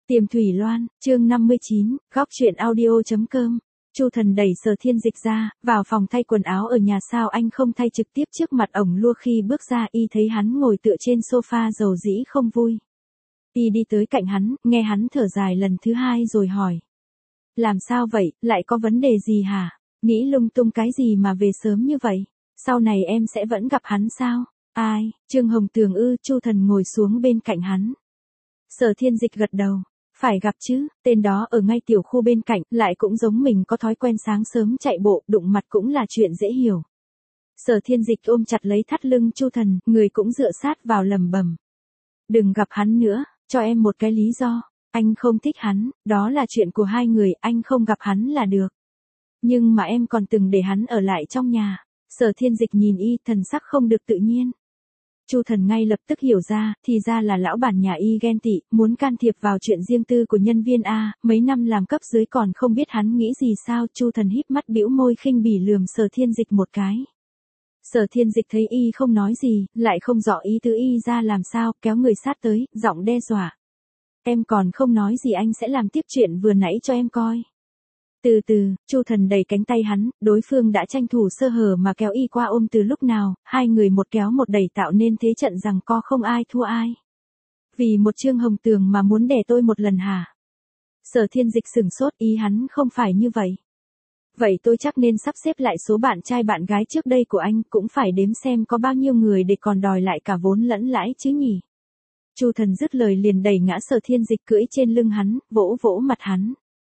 Tiềm Thủy Loan, chương 59, góc truyện audio.com. Chu Thần đẩy Sở Thiên Dịch ra, vào phòng thay quần áo ở nhà. Sao anh không thay trực tiếp trước mặt ổng lua? Khi bước ra y thấy hắn ngồi tựa trên sofa dầu dĩ không vui. Y đi tới cạnh hắn, nghe hắn thở dài lần thứ hai rồi hỏi. Làm sao vậy, lại có vấn đề gì hả? Nghĩ lung tung cái gì mà về sớm như vậy? Sau này em sẽ vẫn gặp hắn sao? Ai? Trương Hồng Tường ư? Chu Thần ngồi xuống bên cạnh hắn. Sở Thiên Dịch gật đầu. Phải gặp chứ, tên đó ở ngay tiểu khu bên cạnh, lại cũng giống mình có thói quen sáng sớm chạy bộ, đụng mặt cũng là chuyện dễ hiểu. Sở Thiên Dịch ôm chặt lấy thắt lưng Chu Thần, người cũng dựa sát vào lẩm bẩm. Đừng gặp hắn nữa, cho em một cái lý do. Anh không thích hắn, đó là chuyện của hai người, anh không gặp hắn là được. Nhưng mà em còn từng để hắn ở lại trong nhà. Sở Thiên Dịch nhìn y, thần sắc không được tự nhiên. Chu Thần ngay lập tức hiểu ra, thì ra là lão bản nhà y ghen tị, muốn can thiệp vào chuyện riêng tư của nhân viên A, mấy năm làm cấp dưới còn không biết hắn nghĩ gì sao? Chu Thần híp mắt bĩu môi khinh bỉ lườm Sở Thiên Dịch một cái. Sở Thiên Dịch thấy y không nói gì, lại không rõ ý tứ y ra làm sao, kéo người sát tới, giọng đe dọa. Em còn không nói gì anh sẽ làm tiếp chuyện vừa nãy cho em coi. Từ từ, Chu Thần đẩy cánh tay hắn, đối phương đã tranh thủ sơ hở mà kéo y qua ôm từ lúc nào, hai người một kéo một đẩy tạo nên thế trận rằng co không ai thua ai. Vì một Trương Hồng Tường mà muốn đè tôi một lần hả? Sở Thiên Dịch sửng sốt, ý hắn không phải như vậy. Vậy tôi chắc nên sắp xếp lại số bạn trai bạn gái trước đây của anh, cũng phải đếm xem có bao nhiêu người để còn đòi lại cả vốn lẫn lãi chứ nhỉ? Chu Thần dứt lời liền đẩy ngã Sở Thiên Dịch cưỡi trên lưng hắn, vỗ vỗ mặt hắn.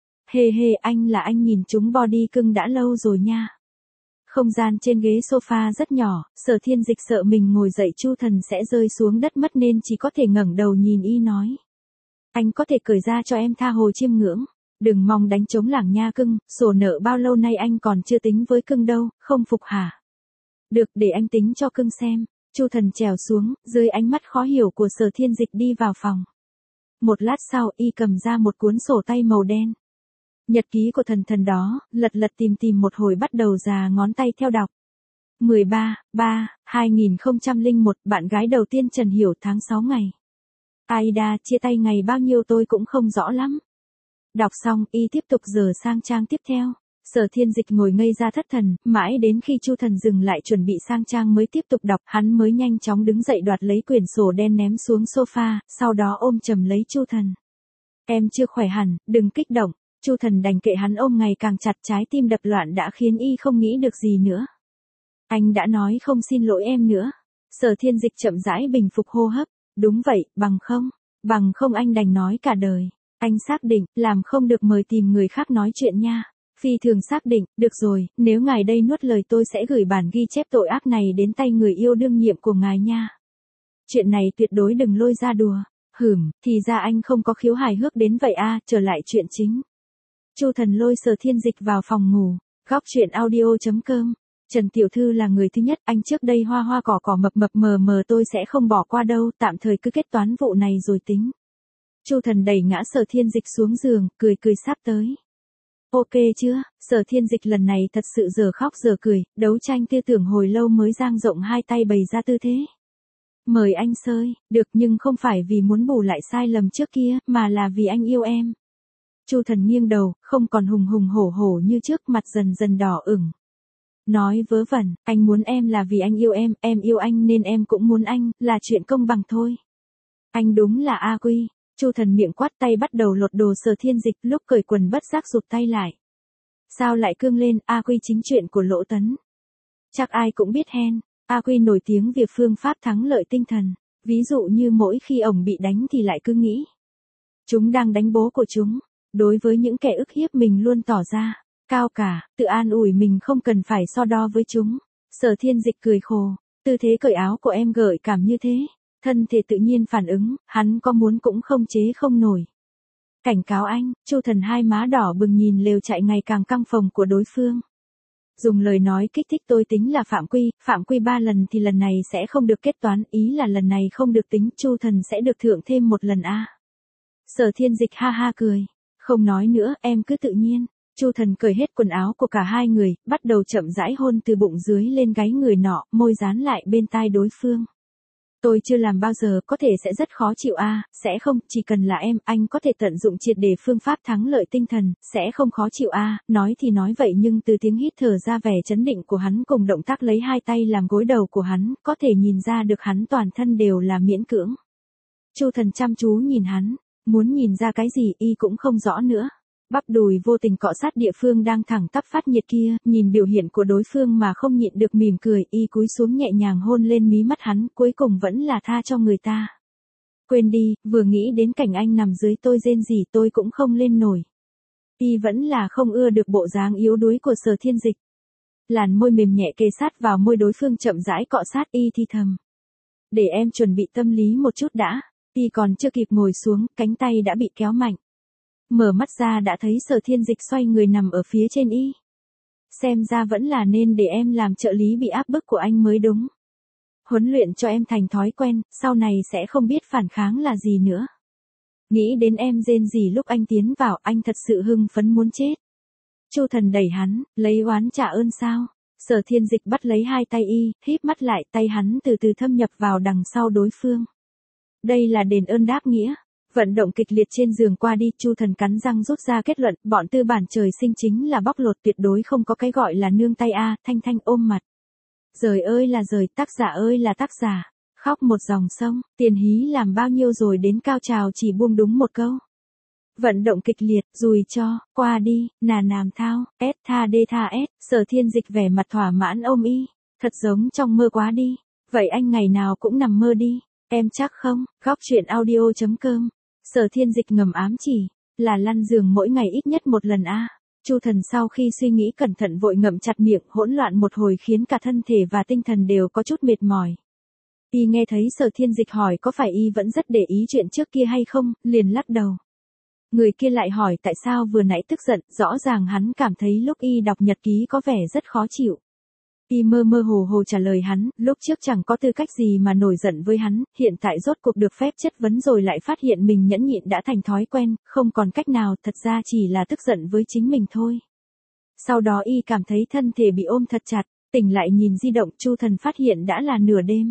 Hê hê, anh là anh nhìn chúng body cưng đã lâu rồi nha. Không gian trên ghế sofa rất nhỏ, Sở Thiên Dịch sợ mình ngồi dậy Chu Thần sẽ rơi xuống đất mất nên chỉ có thể ngẩng đầu nhìn y nói. Anh có thể cởi ra cho em tha hồ chiêm ngưỡng. Đừng mong đánh trống lảng nha cưng, sổ nợ bao lâu nay anh còn chưa tính với cưng đâu, không phục hả? Được, để anh tính cho cưng xem. Chu Thần trèo xuống, dưới ánh mắt khó hiểu của Sở Thiên Dịch đi vào phòng. Một lát sau y cầm ra một cuốn sổ tay màu đen. Nhật ký của thần đó, lật tìm một hồi bắt đầu già ngón tay theo đọc. 13/3/2001, bạn gái đầu tiên Trần Hiểu, tháng 6 ngày. Aida, chia tay ngày bao nhiêu tôi cũng không rõ lắm. Đọc xong, y tiếp tục dở sang trang tiếp theo. Sở Thiên Dịch ngồi ngây ra thất thần, mãi đến khi Chu Thần dừng lại chuẩn bị sang trang mới tiếp tục đọc, hắn mới nhanh chóng đứng dậy đoạt lấy quyển sổ đen ném xuống sofa, sau đó ôm chầm lấy Chu Thần. Em chưa khỏe hẳn, đừng kích động. Chu Thần đành kệ hắn ôm ngày càng chặt, trái tim đập loạn đã khiến y không nghĩ được gì nữa. Anh đã nói không xin lỗi em nữa. Sở Thiên Dịch chậm rãi bình phục hô hấp. Đúng vậy, bằng không anh đành nói cả đời. Anh xác định, làm không được mời tìm người khác nói chuyện nha. Phi thường xác định, được rồi, nếu ngài đây nuốt lời tôi sẽ gửi bản ghi chép tội ác này đến tay người yêu đương nhiệm của ngài nha. Chuyện này tuyệt đối đừng lôi ra đùa. Thì ra anh không có khiếu hài hước đến vậy à, trở lại chuyện chính. Chu Thần lôi Sở Thiên Dịch vào phòng ngủ. Góc truyện audio.com. Trần Tiểu Thư là người thứ nhất, anh trước đây hoa cỏ mập mờ tôi sẽ không bỏ qua đâu, tạm thời cứ kết toán vụ này rồi tính. Chu Thần đẩy ngã Sở Thiên Dịch xuống giường, cười sắp tới. Ok chưa? Sở Thiên Dịch lần này thật sự giờ khóc giờ cười, đấu tranh tư tưởng hồi lâu mới dang rộng hai tay bày ra tư thế. Mời anh sơi, được, nhưng không phải vì muốn bù lại sai lầm trước kia, mà là vì anh yêu em. Chu Thần nghiêng đầu, không còn hùng hổ như trước, mặt dần đỏ ửng. Nói vớ vẩn, anh muốn em là vì anh yêu em yêu anh nên em cũng muốn anh, là chuyện công bằng thôi. Anh đúng là A Quy. Chu Thần miệng quát, tay bắt đầu lột đồ Sở Thiên Dịch, lúc cởi quần bất giác rụt tay lại. Sao lại cương lên? A Quy chính chuyện của Lỗ Tấn. Chắc ai cũng biết hen. A Quy nổi tiếng vì phương pháp thắng lợi tinh thần. Ví dụ như mỗi khi ổng bị đánh thì lại cứ nghĩ chúng đang đánh bố của chúng. Đối với những kẻ ức hiếp mình luôn tỏ ra cao cả, tự an ủi mình không cần phải so đo với chúng. Sở Thiên Dịch cười khổ. Tư thế cởi áo của em gợi cảm như thế. Thân thể tự nhiên phản ứng, hắn có muốn cũng không chế không nổi. Cảnh cáo anh. Chu Thần hai má đỏ bừng nhìn lều chạy ngày càng căng phồng của đối phương. Dùng lời nói kích thích tôi tính là phạm quy 3 lần thì lần này sẽ không được kết toán, ý là lần này không được tính, Chu Thần sẽ được thưởng thêm một lần a. Sở Thiên Dịch ha ha cười. Không nói nữa, em cứ tự nhiên. Chu Thần cởi hết quần áo của cả hai người, bắt đầu chậm rãi hôn từ bụng dưới lên gáy người nọ, môi dán lại bên tai đối phương. Tôi chưa làm bao giờ, có thể sẽ rất khó chịu sẽ không, chỉ cần là em, anh có thể tận dụng triệt để phương pháp thắng lợi tinh thần, sẽ không khó chịu nói thì nói vậy nhưng từ tiếng hít thở ra vẻ chấn định của hắn cùng động tác lấy hai tay làm gối đầu của hắn, có thể nhìn ra được hắn toàn thân đều là miễn cưỡng. Chu Thần chăm chú nhìn hắn, muốn nhìn ra cái gì y cũng không rõ nữa. Bắp đùi vô tình cọ sát địa phương đang thẳng tắp phát nhiệt kia, nhìn biểu hiện của đối phương mà không nhịn được mỉm cười, y cúi xuống nhẹ nhàng hôn lên mí mắt hắn, cuối cùng vẫn là tha cho người ta. Quên đi, vừa nghĩ đến cảnh anh nằm dưới tôi rên rỉ tôi cũng không lên nổi. Y vẫn là không ưa được bộ dáng yếu đuối của Sở Thiên Dịch. Làn môi mềm nhẹ kề sát vào môi đối phương chậm rãi cọ sát y thì thầm. Để em chuẩn bị tâm lý một chút đã, y còn chưa kịp ngồi xuống, cánh tay đã bị kéo mạnh. Mở mắt ra đã thấy Sở Thiên Dịch xoay người nằm ở phía trên y. Xem ra vẫn là nên để em làm trợ lý bị áp bức của anh mới đúng. Huấn luyện cho em thành thói quen, sau này sẽ không biết phản kháng là gì nữa. Nghĩ đến em rên rỉ lúc anh tiến vào, anh thật sự hưng phấn muốn chết. Chu Thần đẩy hắn, lấy oán trả ơn sao? Sở Thiên Dịch bắt lấy hai tay y, híp mắt lại, tay hắn từ từ thâm nhập vào đằng sau đối phương. Đây là đền ơn đáp nghĩa. Vận động kịch liệt trên giường qua đi, Chu Thần cắn răng rút ra kết luận, bọn tư bản trời sinh chính là bóc lột, tuyệt đối không có cái gọi là nương tay Thanh Thanh ôm mặt. Giời ơi là giời, tác giả ơi là tác giả. Khóc một dòng sông, tiền hí làm bao nhiêu rồi đến cao trào chỉ buông đúng một câu. Vận động kịch liệt, dùi cho, qua đi, nàm thao, tha đê tha Sở Thiên Dịch vẻ mặt thỏa mãn ôm y. Thật giống trong mơ quá đi. Vậy anh ngày nào cũng nằm mơ đi. Em chắc không? Góc truyện audio.com. Sở Thiên Dịch ngầm ám chỉ, là lăn giường mỗi ngày ít nhất một lần Chu Thần sau khi suy nghĩ cẩn thận vội ngậm chặt miệng, hỗn loạn một hồi khiến cả thân thể và tinh thần đều có chút mệt mỏi. Y nghe thấy Sở Thiên Dịch hỏi có phải y vẫn rất để ý chuyện trước kia hay không, liền lắc đầu. Người kia lại hỏi tại sao vừa nãy tức giận, rõ ràng hắn cảm thấy lúc y đọc nhật ký có vẻ rất khó chịu. Y mơ mơ hồ hồ trả lời hắn, lúc trước chẳng có tư cách gì mà nổi giận với hắn, hiện tại rốt cuộc được phép chất vấn rồi lại phát hiện mình nhẫn nhịn đã thành thói quen, không còn cách nào, thật ra chỉ là tức giận với chính mình thôi. Sau đó y cảm thấy thân thể bị ôm thật chặt, tỉnh lại nhìn di động, Chu Thần phát hiện đã là nửa đêm.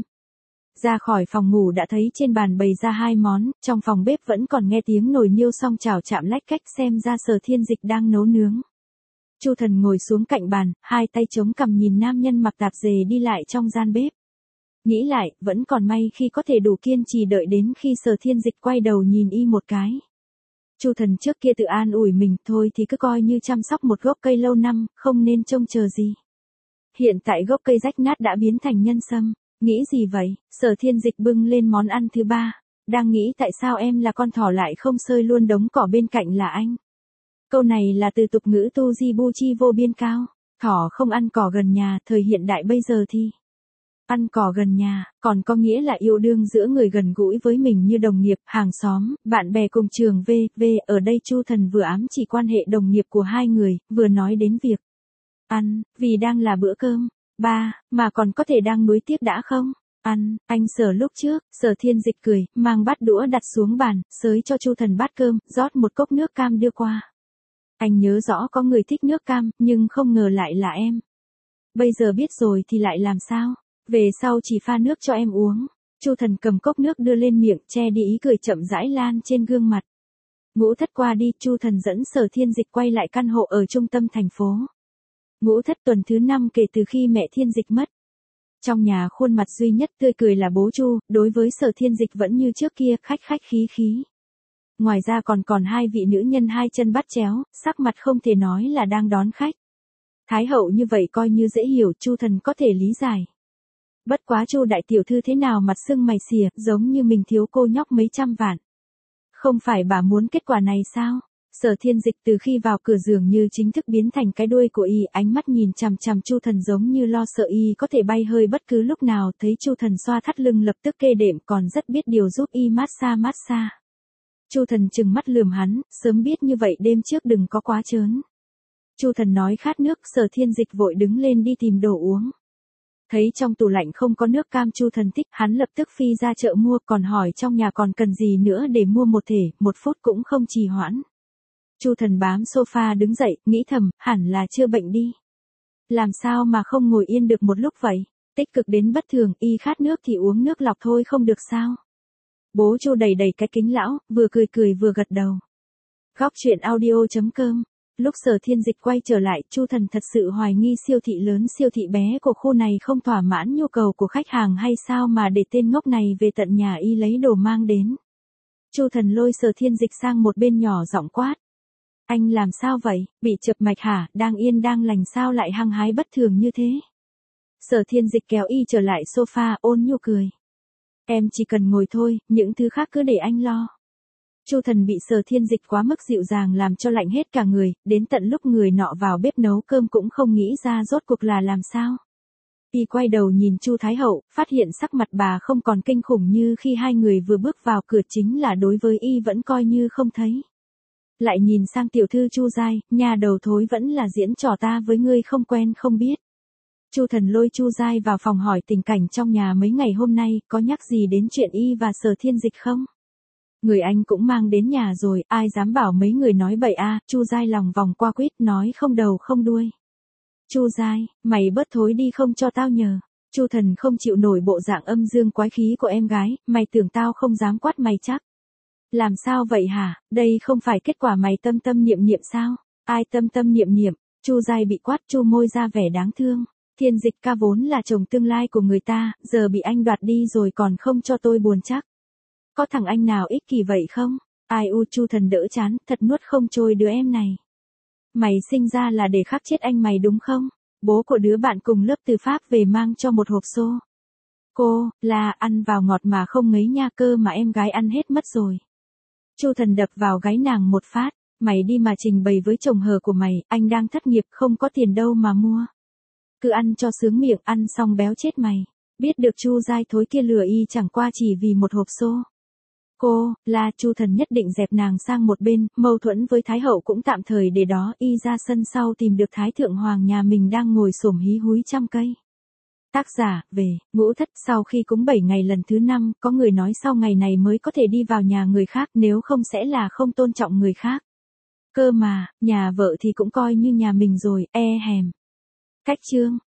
Ra khỏi phòng ngủ đã thấy trên bàn bày ra hai món, trong phòng bếp vẫn còn nghe tiếng nồi niêu song chảo chạm lách cách, xem ra Sở Thiên Dịch đang nấu nướng. Chu Thần ngồi xuống cạnh bàn, hai tay chống cằm nhìn nam nhân mặc tạp dề đi lại trong gian bếp. Nghĩ lại, vẫn còn may khi có thể đủ kiên trì đợi đến khi Sở Thiên Dịch quay đầu nhìn y một cái. Chu Thần trước kia tự an ủi mình, thôi thì cứ coi như chăm sóc một gốc cây lâu năm, không nên trông chờ gì. Hiện tại gốc cây rách nát đã biến thành nhân sâm, nghĩ gì vậy? Sở Thiên Dịch bưng lên món ăn thứ ba, đang nghĩ tại sao em là con thỏ lại không sơi luôn đống cỏ bên cạnh là anh. Câu này là từ tục ngữ tu di bu chi vô biên cao. Thỏ không ăn cỏ gần nhà, thời hiện đại bây giờ thì ăn cỏ gần nhà, còn có nghĩa là yêu đương giữa người gần gũi với mình như đồng nghiệp, hàng xóm, bạn bè cùng trường v. Ở đây Chu Thần vừa ám chỉ quan hệ đồng nghiệp của hai người, vừa nói đến việc ăn, vì đang là bữa cơm. Mà còn có thể đang nuối tiếc đã không? Ăn, anh Sở lúc trước, Sở Thiên Dịch cười, mang bát đũa đặt xuống bàn, xới cho Chu Thần bát cơm, rót một cốc nước cam đưa qua. Anh nhớ rõ có người thích nước cam, nhưng không ngờ lại là em. Bây giờ biết rồi thì lại làm sao? Về sau chỉ pha nước cho em uống. Chu Thần cầm cốc nước đưa lên miệng, che đi ý cười chậm rãi lan trên gương mặt. Ngũ Thất qua đi, Chu Thần dẫn Sở Thiên Dịch quay lại căn hộ ở trung tâm thành phố. Ngũ Thất tuần thứ 5 kể từ khi mẹ Thiên Dịch mất. Trong nhà khuôn mặt duy nhất tươi cười là bố Chu, đối với Sở Thiên Dịch vẫn như trước kia, khách khí. Ngoài ra còn hai vị nữ nhân hai chân bắt chéo, sắc mặt không thể nói là đang đón khách. Thái hậu như vậy coi như dễ hiểu, Chu Thần có thể lý giải. Bất quá Chu đại tiểu thư thế nào mặt sưng mày xìa, giống như mình thiếu cô nhóc mấy trăm vạn. Không phải bà muốn kết quả này sao? Sở Thiên Dịch từ khi vào cửa giường như chính thức biến thành cái đuôi của y, ánh mắt nhìn chằm chằm Chu Thần giống như lo sợ y có thể bay hơi bất cứ lúc nào, thấy Chu Thần xoa thắt lưng lập tức kê đệm, còn rất biết điều giúp y massage. Chu Thần trừng mắt lườm hắn, sớm biết như vậy đêm trước đừng có quá trớn. Chu Thần nói khát nước, Sở Thiên Dịch vội đứng lên đi tìm đồ uống. Thấy trong tủ lạnh không có nước cam Chu Thần thích, hắn lập tức phi ra chợ mua, còn hỏi trong nhà còn cần gì nữa để mua một thể, 1 phút cũng không trì hoãn. Chu Thần bám sofa đứng dậy, nghĩ thầm, hẳn là chưa bệnh đi. Làm sao mà không ngồi yên được một lúc vậy? Tích cực đến bất thường, y khát nước thì uống nước lọc thôi không được sao? Bố Chu đẩy đẩy cái kính lão, vừa cười cười vừa gật đầu. Góc truyện audio.com. Lúc Sở Thiên Dịch quay trở lại, Chu Thần thật sự hoài nghi siêu thị lớn siêu thị bé của khu này không thỏa mãn nhu cầu của khách hàng hay sao mà để tên ngốc này về tận nhà y lấy đồ mang đến. Chu Thần lôi Sở Thiên Dịch sang một bên nhỏ giọng quát. Anh làm sao vậy, bị chập mạch hả, đang yên đang lành sao lại hăng hái bất thường như thế? Sở Thiên Dịch kéo y trở lại sofa ôn nhu cười. Em chỉ cần ngồi thôi, những thứ khác cứ để anh lo. Chu Thần bị Sở Thiên Dịch quá mức dịu dàng làm cho lạnh hết cả người, đến tận lúc người nọ vào bếp nấu cơm cũng không nghĩ ra rốt cuộc là làm sao. Y quay đầu nhìn Chu Thái Hậu, phát hiện sắc mặt bà không còn kinh khủng như khi hai người vừa bước vào cửa, chính là đối với y vẫn coi như không thấy. Lại nhìn sang tiểu thư Chu Giai, nhà đầu thối vẫn là diễn trò ta với ngươi không quen không biết. Chu Thần lôi Chu Giai vào phòng hỏi tình cảnh trong nhà mấy ngày hôm nay, có nhắc gì đến chuyện y và Sở Thiên Dịch không? Người anh cũng mang đến nhà rồi, ai dám bảo mấy người nói bậy a? Chu Giai lòng vòng qua quýt nói không đầu không đuôi. Chu Giai, mày bớt thối đi không cho tao nhờ. Chu Thần không chịu nổi bộ dạng âm dương quái khí của em gái, mày tưởng tao không dám quát mày chắc. Làm sao vậy hả, đây không phải kết quả mày tâm tâm niệm niệm sao? Ai tâm tâm niệm niệm? Chu Giai bị quát chu môi ra vẻ đáng thương. Thiên Dịch ca vốn là chồng tương lai của người ta, giờ bị anh đoạt đi rồi còn không cho tôi buồn chắc. Có thằng anh nào ích kỷ vậy không? Ai u, Chu Thần đỡ chán, thật nuốt không trôi đứa em này. Mày sinh ra là để khắc chết anh mày đúng không? Bố của đứa bạn cùng lớp từ Pháp về mang cho một hộp xô. Cô, là ăn vào ngọt mà không ngấy nha, cơ mà em gái ăn hết mất rồi. Chu Thần đập vào gáy nàng một phát, mày đi mà trình bày với chồng hờ của mày, anh đang thất nghiệp không có tiền đâu mà mua. Cứ ăn cho sướng miệng, ăn xong béo chết mày. Biết được Chu Giai thối kia lừa y chẳng qua chỉ vì một hộp xô. Cô, là Chu Thần nhất định dẹp nàng sang một bên, mâu thuẫn với Thái Hậu cũng tạm thời để đó, y ra sân sau tìm được Thái Thượng Hoàng nhà mình đang ngồi xổm hí húi trăm cây. Tác giả, về, Ngũ Thất. Sau khi cúng 7 ngày lần thứ 5, có người nói sau ngày này mới có thể đi vào nhà người khác, nếu không sẽ là không tôn trọng người khác. Cơ mà, nhà vợ thì cũng coi như nhà mình rồi, e hèm. Cách chương.